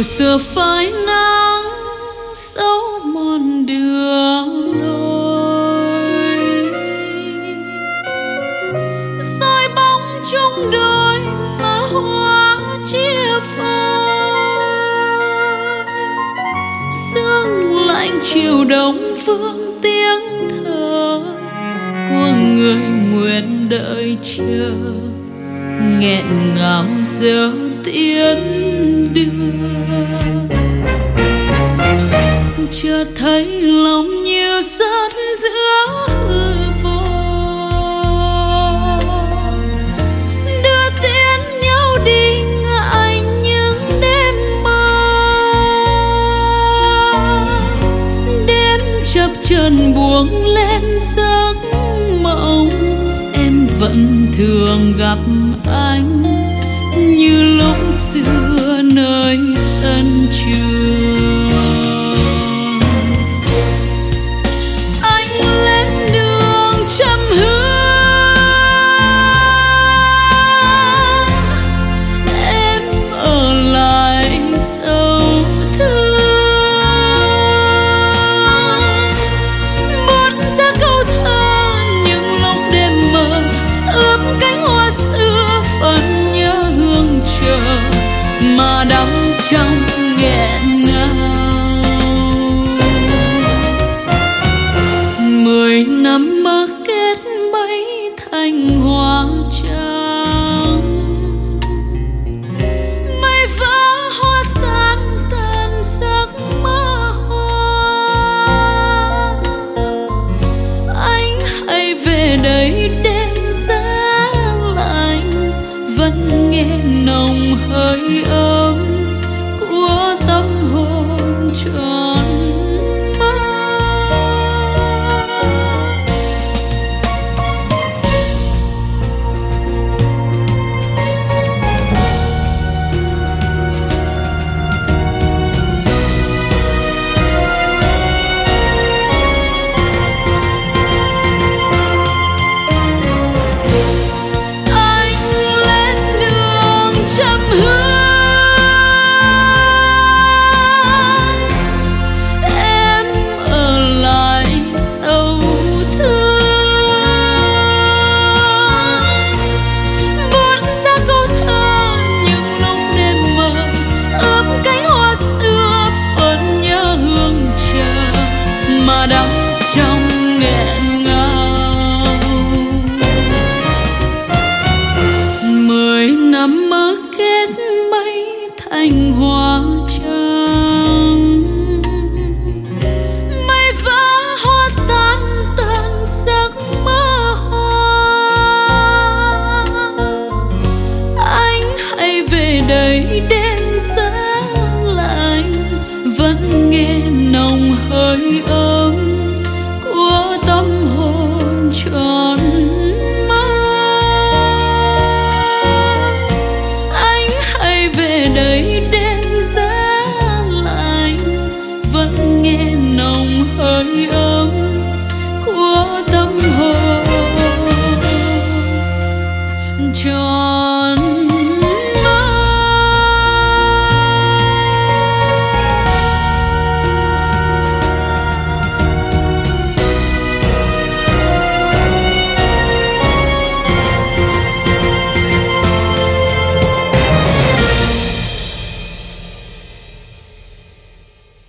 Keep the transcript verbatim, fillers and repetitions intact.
chiều xưa phai nắng dấu mòn đường lối, soi bóng chung đôi má hoa chia phai. Sương lạnh chiều đông vương tiếng thở của người nguyện đợi chờ, nghẹn ngào giờ tiến đưa. Chợt thấy lòng như rớt giữa hư vô, đưa tiễn nhau đi ngại những đêm mơ. Đêm chập chờn buông lên giấc mộng, em vẫn thường gặp anh như lúc xưa nơi sân trường. Anh lên đường trăm hướng, em ở lại sâu thương. Buốt ra câu thơ những lúc đêm mơ, ướp cánh hoa xưa phần nhớ hương chờ mà đắm trong nghẹn ngào. Mười năm mơ kết mấy thành hoa trắng, mây vỡ hoa tan tan giấc mơ hoa. Anh hãy về đây đêm giá lạnh, vẫn nghe nồng hơi ấm của tâm hồn tròn mơ. Anh lên đường trăm hướng, em ở lại sâu thương. Buốt ra câu thơ những lúc đêm mơ, ướp cánh hoa xưa phần nhớ hương chờ mà đắm trong nghẹn ngào. Mười năm mơ kết mấy thành hoa trắng, mây vỡ hoa tan tan giấc mơ hoa. Anh hãy về đây đêm giá lạnh, vẫn nghe nồng hơi ấm của tâm hồn tròn mơ. Anh hãy về đây đêm giá lạnh, vẫn nghe nồng hơi ấm của tâm hồn tròn